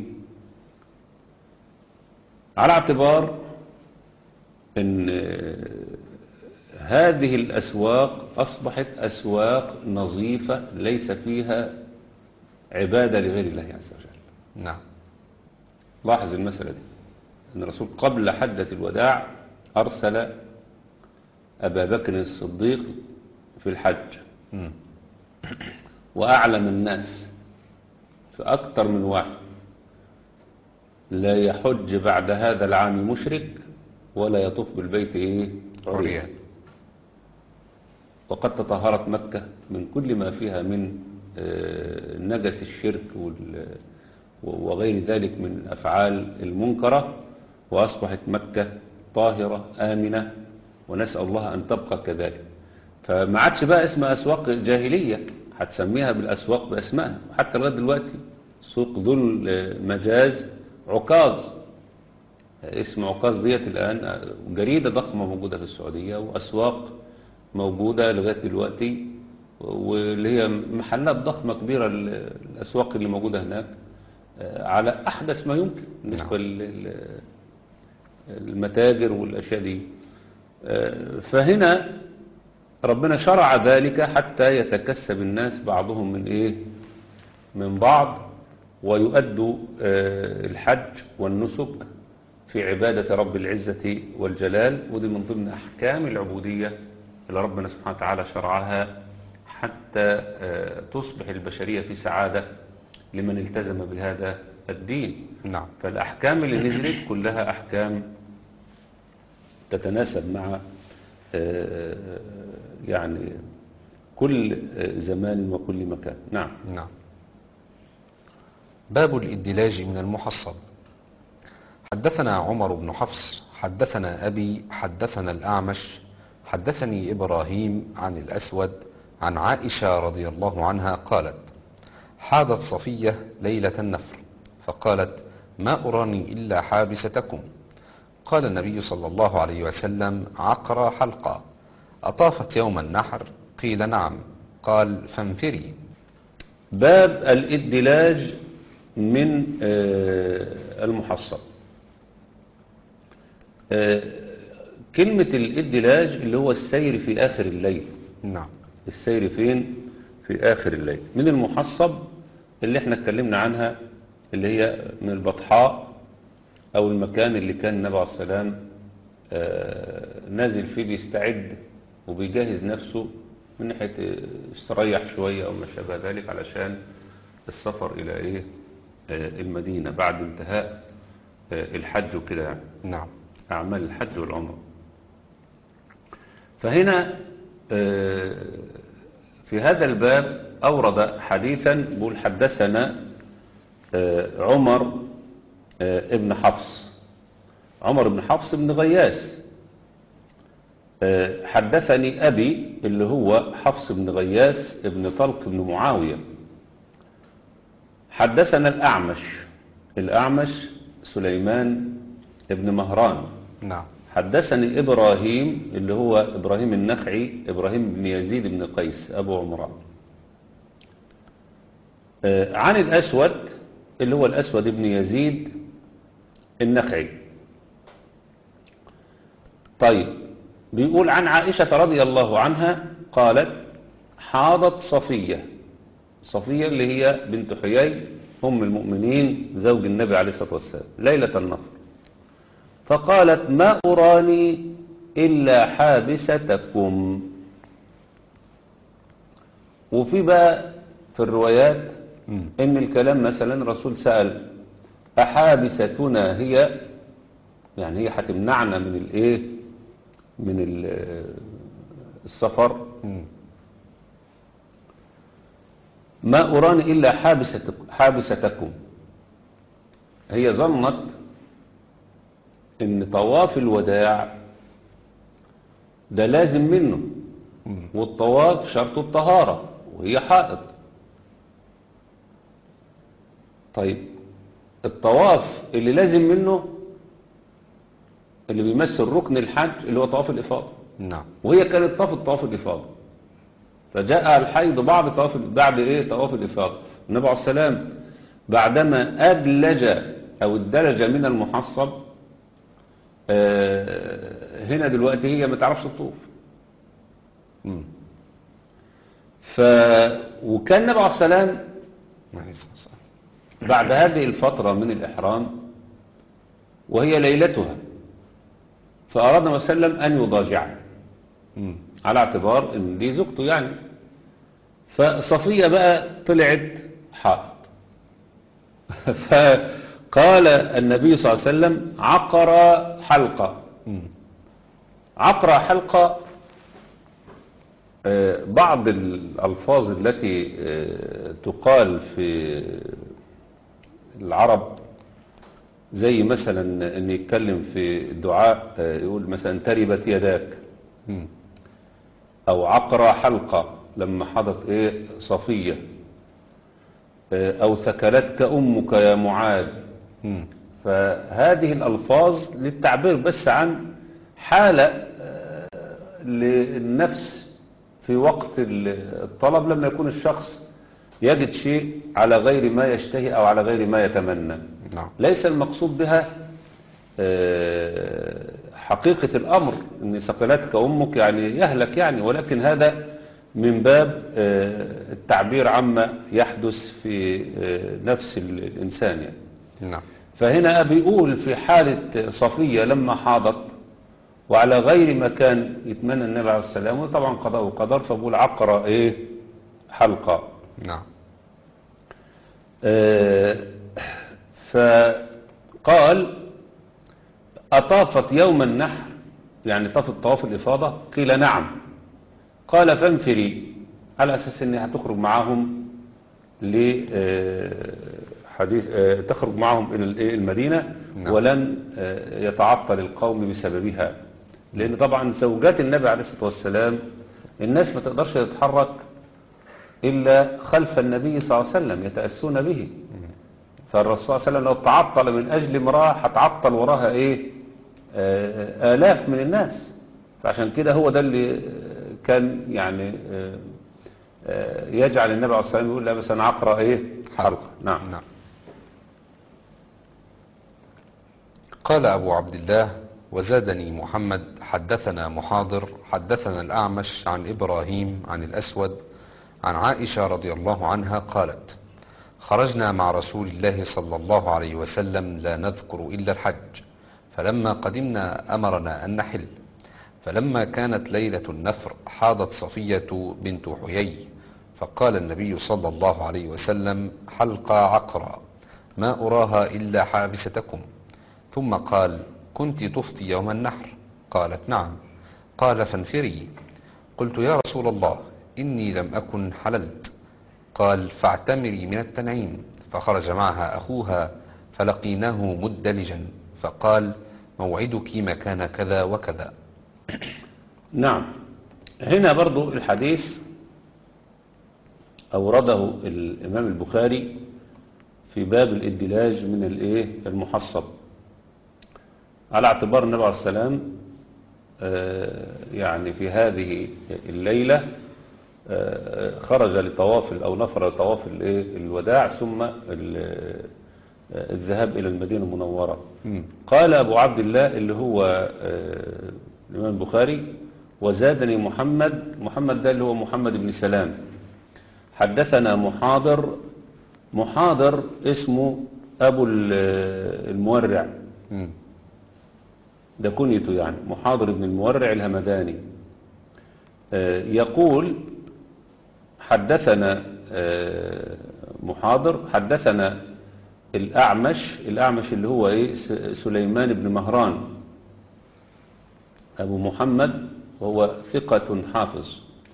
على اعتبار أن هذه الأسواق أصبحت أسواق نظيفة ليس فيها عبادة لغير الله عز وجل. نعم. لاحظ المسألة دي، أن الرسول قبل حجة الوداع أرسل أبا بكر الصديق في الحج وأعلم الناس في أكثر من واحد لا يحج بعد هذا العام مشرك ولا يطوف بالبيت عريان. وقد تطهرت مكة من كل ما فيها من نجس الشرك وغير ذلك من الأفعال المنكرة، وأصبحت مكة طاهرة آمنة، ونسأل الله أن تبقى كذلك. فما عادش بقى اسمها أسواق جاهلية، هتسميها بالأسواق بأسمائها. حتى لغاية دلوقتي سوق ذو المجاز عكاظ، اسم عكاظ ديت الآن جريدة ضخمة موجودة في السعودية، وأسواق موجودة لغاية دلوقتي، واللي هي محلات ضخمة كبيرة الأسواق اللي موجودة هناك على أحدث ما يمكن بالنسبة للمتاجر والأشياء دي. فهنا ربنا شرع ذلك حتى يتكسب الناس بعضهم من بعض، ويؤدوا الحج والنسك في عبادة رب العزة والجلال. ودي من ضمن أحكام العبودية اللي ربنا سبحانه وتعالى شرعها حتى تصبح البشرية في سعادة لمن التزم بهذا الدين. نعم. فالأحكام اللي نزلت كلها أحكام تتناسب مع يعني كل زمان وكل مكان. نعم. نعم. باب الإدلاج من المحصب. حدثنا عمر بن حفص حدثنا أبي حدثنا الأعمش حدثني إبراهيم عن الأسود عن عائشة رضي الله عنها قالت: حاضت صفية ليلة النفر فقالت: ما أراني إلا حابستكم. قال النبي صلى الله عليه وسلم: عقر حلقة. أطافت يوم النحر؟ قيل نعم. قال: فانفري. باب الإدلاج من المحصب. كلمة الإدلاج اللي هو السير في آخر الليل. نعم. السير فين؟ في آخر الليل. من المحصب اللي احنا اتكلمنا عنها اللي هي من البطحاء، أو المكان اللي كان النبي عليه السلام نازل فيه بيستعد وبيجهز نفسه من ناحية يستريح شوية أو ما شابه ذلك علشان السفر إلى إيه المدينة بعد انتهاء الحج وكده يعني نعم. أعمال الحج والعمرة. فهنا في هذا الباب أورد حديثا بيقول حدثنا عمر ابن حفص. عمر بن حفص بن غياث. حدثني أبي اللي هو حفص بن غياث ابن طلق بن معاوية. حدثنا الأعمش سليمان ابن مهران. نعم. حدثني إبراهيم اللي هو إبراهيم النخعي إبراهيم بن يزيد بن قيس أبو عمران. عن الأسود اللي هو الأسود بن يزيد النخعي. طيب بيقول عن عائشة رضي الله عنها قالت حاضت صفية اللي هي بنت حيي أم المؤمنين زوج النبي عليه الصلاة والسلام ليلة النفر، فقالت ما أراني إلا حابستكم. وفي بقى في الروايات إن الكلام مثلا الرسول سأل أحابستنا هي، يعني هي هتمنعنا من الإيه من السفر. ما أراني إلا حابستكم. هي ظنت إن طواف الوداع ده لازم منه، والطواف شرط الطهارة وهي حائض. طيب الطواف اللي لازم منه اللي بيمثل ركن الحج اللي هو طواف الإفاضة. نعم. وهي كانت طواف الإفاضة، فجاء الحيض بعد طواف الإفاضة. النبي عليه السلام بعدما أدلج أو الدلج من المحصب، هنا دلوقتي هي ما تعرفش تطوف. وكان النبي عليه السلام بعد هذه الفترة من الإحرام وهي ليلتها، فأراد النبي صلى الله عليه وسلم أن يضاجعها على اعتبار ان دي زوجته يعني. فصفية بقى طلعت حائض. فقال النبي صلى الله عليه وسلم عقر حلقة. عقر حلقة بعض الألفاظ التي تقال في العرب زي مثلا ان يتكلم في الدعاء يقول مثلا تربت يداك، او عقر حلقة لما حضت صفية، او ثكلتك امك يا معاذ. فهذه الالفاظ للتعبير بس عن حالة للنفس في وقت الطلب لما يكون الشخص يجد شيء على غير ما يشتهي او على غير ما يتمنى. نعم. ليس المقصود بها حقيقة الأمر أن ثقلتك أمك يعني يهلك يعني، ولكن هذا من باب التعبير عما يحدث في نفس الإنسان يعني. نعم. فهنا بيقول في حالة صفية لما حاضت وعلى غير ما كان يتمنى النبي عليه السلام، وطبعا قضاء وقدر، فبقول عقر حلقة. نعم. فقال أطافت يوم النحر يعني طافت طواف الإفاضة؟ قيل نعم. قال فانفري، على أساس أنها هتخرج معهم تخرج معهم إلى المدينة. نعم. ولن يتعطل القوم بسببها، لأن طبعا زوجات النبي عليه الصلاة والسلام الناس ما تقدرش تتحرك إلا خلف النبي صلى الله عليه وسلم يتأسون به. فالرسول صلى الله عليه وسلم لو تعطل من أجل امرأة هتعطل وراها آلاف من الناس. فعشان كده هو ده اللي كان يعني يجعل النبي عليه الصلاة والسلام يقول لا بس أنا عقرأ حلقة. نعم. نعم. قال أبو عبد الله وزادني محمد حدثنا محاضر حدثنا الأعمش عن إبراهيم عن الأسود عن عائشة رضي الله عنها قالت خرجنا مع رسول الله صلى الله عليه وسلم لا نذكر إلا الحج، فلما قدمنا أمرنا أن نحل، فلما كانت ليلة النفر حاضت صفية بنت حيي فقال النبي صلى الله عليه وسلم: حلقى عقرى ما أراها إلا حابستكم. ثم قال: كنت تفطي يوم النحر؟ قالت: نعم. قال: فانفري. قلت: يا رسول الله، إني لم أكن حللت. قال: فاعتمري من التنعيم. فخرج معها أخوها فلقيناه مدلجا فقال: موعدك مكان كذا وكذا. نعم. هنا برضو الحديث أورده الإمام البخاري في باب الإدلاج من المحصب، على اعتبار النبي عليه السلام يعني في هذه الليلة خرج لطواف أو نفر لطواف الوداع ثم الذهاب إلى المدينة المنورة. قال أبو عبد الله اللي هو الإمام البخاري: وزادني محمد ده اللي هو محمد بن سلام، حدثنا محاضر اسمه أبو المورع، ده كنيته يعني، محاضر بن المورع الهمداني، يقول: حدثنا محاضر حدثنا الأعمش اللي هو سليمان بن مهران أبو محمد، وهو ثقة حافظ،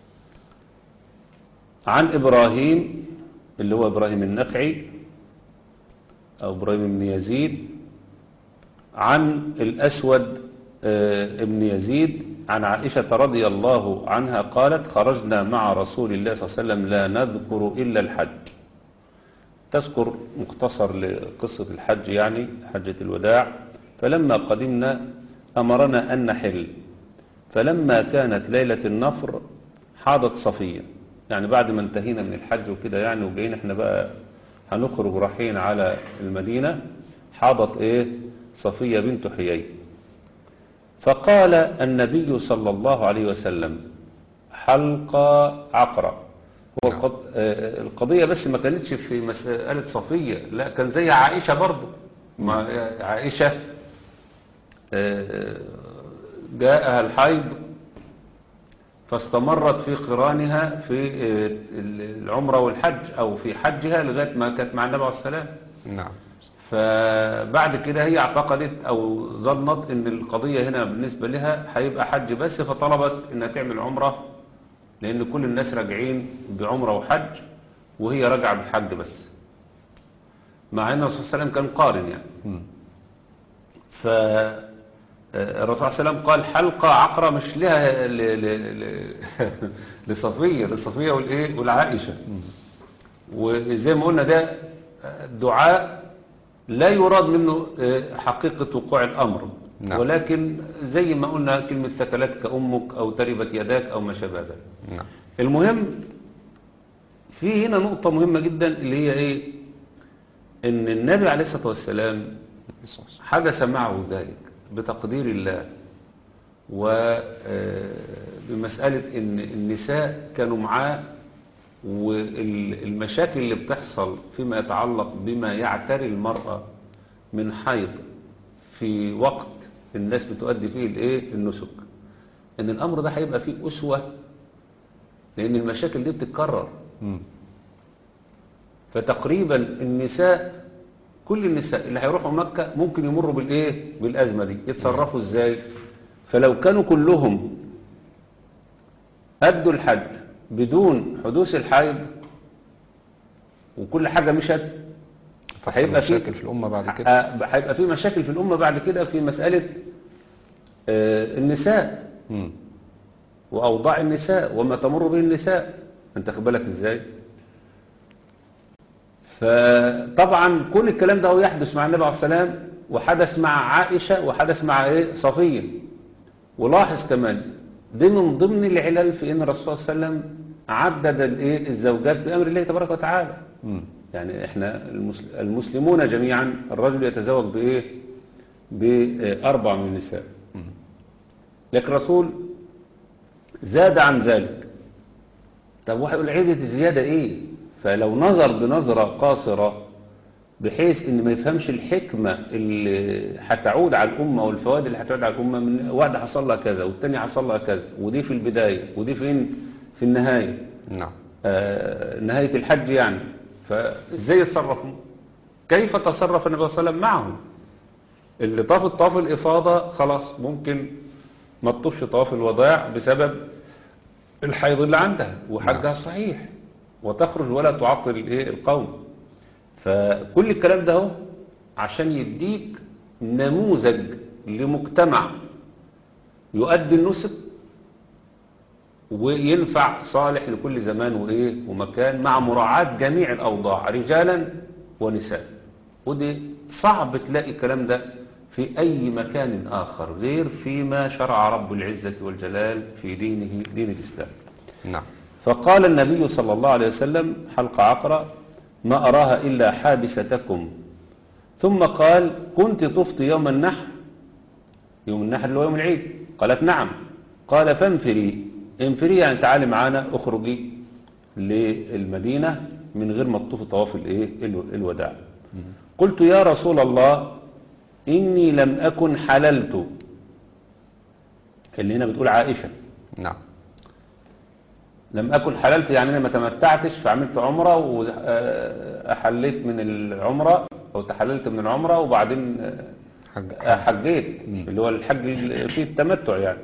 عن إبراهيم اللي هو إبراهيم النخعي أو إبراهيم بن يزيد، عن الأسود ابن يزيد، عن عائشة رضي الله عنها قالت: خرجنا مع رسول الله صلى الله عليه وسلم لا نذكر إلا الحج. تذكر مختصر لقصة الحج يعني حجة الوداع. فلما قدمنا أمرنا أن نحل، فلما كانت ليلة النفر حاضت صفية، يعني بعد ما انتهينا من الحج وكده يعني وجايين احنا بقى هنخرج رايحين على المدينة، حاضت صفية بنت حيي. فقال النبي صلى الله عليه وسلم: حلقى عقرة. هو القضية بس ما كانتش في مسألة صفية، لا، كان زي عائشة برضو. عائشة جاءها الحيض فاستمرت في قرانها في العمرة والحج أو في حجها لغاية ما كانت مع النبي عليه السلام. نعم. فبعد كده هي اعتقدت أو ظنت ان القضية هنا بالنسبة لها هيبقى حج بس، فطلبت انها تعمل عمرة، لأن كل الناس راجعين بعمرة وحج وهي راجعة بحج بس، مع أن الرسول صلى الله عليه وسلم كان قارن يعني. فالرسول صلى الله عليه وسلم قال: حلقة عقرة، مش لها لصفية والعائشة. وزي ما قلنا ده دعاء لا يراد منه حقيقة وقوع الأمر. نعم. ولكن زي ما قلنا كلمة ثكلتك أمك أو تربت يداك أو ما شابه ذلك. نعم. المهم في هنا نقطة مهمة جدا اللي هي إن النبي عليه الصلاة والسلام حدث معه ذلك بتقدير الله، وبمسألة إن النساء كانوا معاه، والمشاكل اللي بتحصل فيما يتعلق بما يعتري المرأة من حيض في وقت الناس بتؤدي فيه النسك، ان الامر ده هيبقى فيه اسوة، لان المشاكل دي بتتكرر. فتقريبا النساء، كل النساء اللي هيروحوا مكة ممكن يمروا بالازمة دي، يتصرفوا ازاي؟ فلو كانوا كلهم أدوا الحج بدون حدوث الحيض وكل حاجة مشت، هيبقى مشاكل في الأمة بعد كده. هيبقى في مشاكل في الأمة بعد كده في مسألة النساء وأوضاع النساء وما تمر به النساء. أنت خد بالك إزاي؟ فطبعا كل الكلام ده هو يحدث مع النبي عليه السلام، وحدث مع عائشة، وحدث مع صفية. ولاحظ كمان دي من ضمن العلل في ان الرسول صلى الله عليه وسلم عدد الزوجات بامر الله تبارك وتعالى. يعني احنا المسلمون جميعا الرجل يتزوج باربع من النساء، لكن الرسول زاد عن ذلك. طب واحد يقول عدة الزيادة فلو نظر بنظرة قاصرة بحيث ان ما يفهمش الحكمة اللي هتعود على الامة والفوائد اللي هتعود على الامة، من واحدة حصل لها كذا والتانية حصل لها كذا، ودي في البداية ودي فين في النهاية. نعم. نهاية الحج يعني. فازاي يتصرفوا؟ كيف تصرف النبي صلى الله عليه وسلم معهم؟ اللي طافت طواف الإفاضة خلاص ممكن ما تطوفش طواف الوداع بسبب الحيض اللي عندها وحجها صحيح، وتخرج ولا تعطل القوم. فكل الكلام ده هو عشان يديك نموذج لمجتمع يؤدي النسك وينفع صالح لكل زمان ومكان، مع مراعاة جميع الأوضاع رجالا ونساء. ودي صعب تلاقي الكلام ده في أي مكان آخر غير فيما شرع رب العزة والجلال في دينه، دين الإسلام. نعم. فقال النبي صلى الله عليه وسلم حلقة عقرة: ما أراها إلا حابستكم. ثم قال: كنت طفت يوم النحر، يوم النحر اللي هو يوم العيد؟ قالت: نعم. قال: فانفري. انفري يعني تعالي معانا، اخرجي للمدينة من غير ما تطوفي طواف الوداع. قلت: يا رسول الله إني لم أكن حللت. اللي هنا بتقول عائشة. نعم. لم أكن حللت يعني أنا ما تمتعتش، فعملت عمرة وأحليت من العمرة أو تحللت من العمرة وبعدين حجيت، اللي هو الحج فيه التمتع يعني.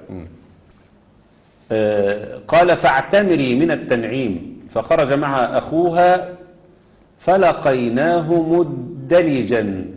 قال: فاعتمري من التنعيم. فخرج معها أخوها فلقيناه مدلجا،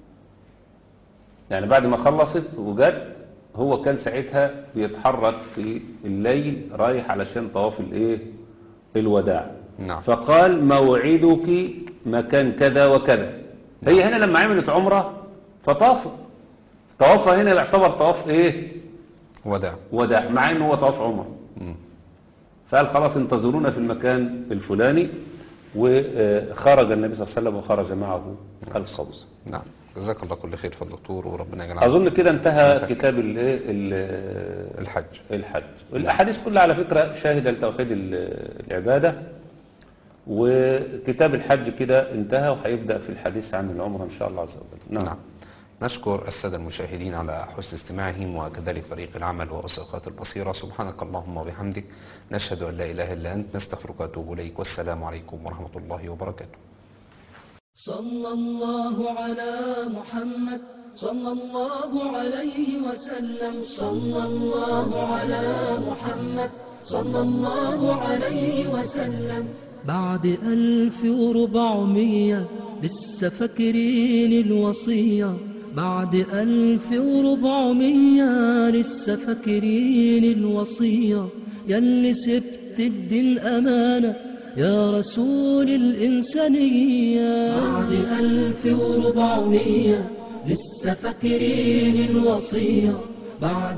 يعني بعد ما خلصت وجت هو كان ساعتها بيتحرك في الليل رايح علشان طواف الوداع. نعم. فقال: موعدك مكان كذا وكذا. نعم. هي هنا لما عملت عمرة فطافت، طوافها هنا يعتبر طواف وداع، مع انه هو طواف عمره. فقال: خلاص انتظرونا في المكان الفلاني. وخرج النبي صلى الله عليه وسلم وخرج معه القوم. نعم. جزاك الله كل خير فضل دكتور، وربنا يجعل. اظن كده انتهى كتاب الحج. الاحاديث كلها على فكرة شاهدة لتوحيد العبادة، وكتاب الحج كده انتهى وهيبدأ في الحديث عن العمرة ان شاء الله عز وجل. نعم. نشكر السادة المشاهدين على حسن استماعهم، وكذلك فريق العمل ووثائقات البصيرة. سبحانك اللهم وبحمدك، نشهد أن لا إله إلا أنت، نستغفرك ونتوب إليك، والسلام عليكم ورحمة الله وبركاته. صلى الله على محمد صلى الله عليه وسلم. صلى الله على محمد صلى الله عليه وسلم. بعد 1400 لسه فاكرين الوصية، بعد 1400 لسه فاكرين الوصية. ياللي سبت الدين أمانة يا رسول الإنسانية. بعد 1400 لسه فاكرين الوصية، بعد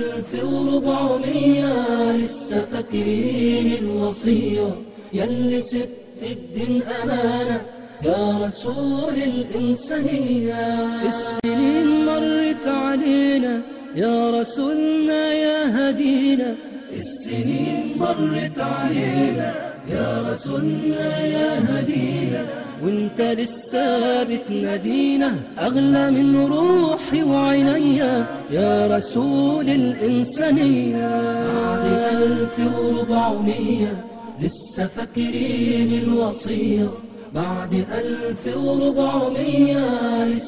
1400 لسه فاكرين الوصية. ياللي سبت الدين أمانة يا رسول الإنسانية. السنين مرت علينا يا رسولنا يا هدينا، السنين مرت علينا يا رسولنا يا هدينا. وانت لسه بتنادينا أغلى من روحي وعينيا يا رسول الإنسانية. بعد 1400 لسه فاكرين الوصية، بعد 1400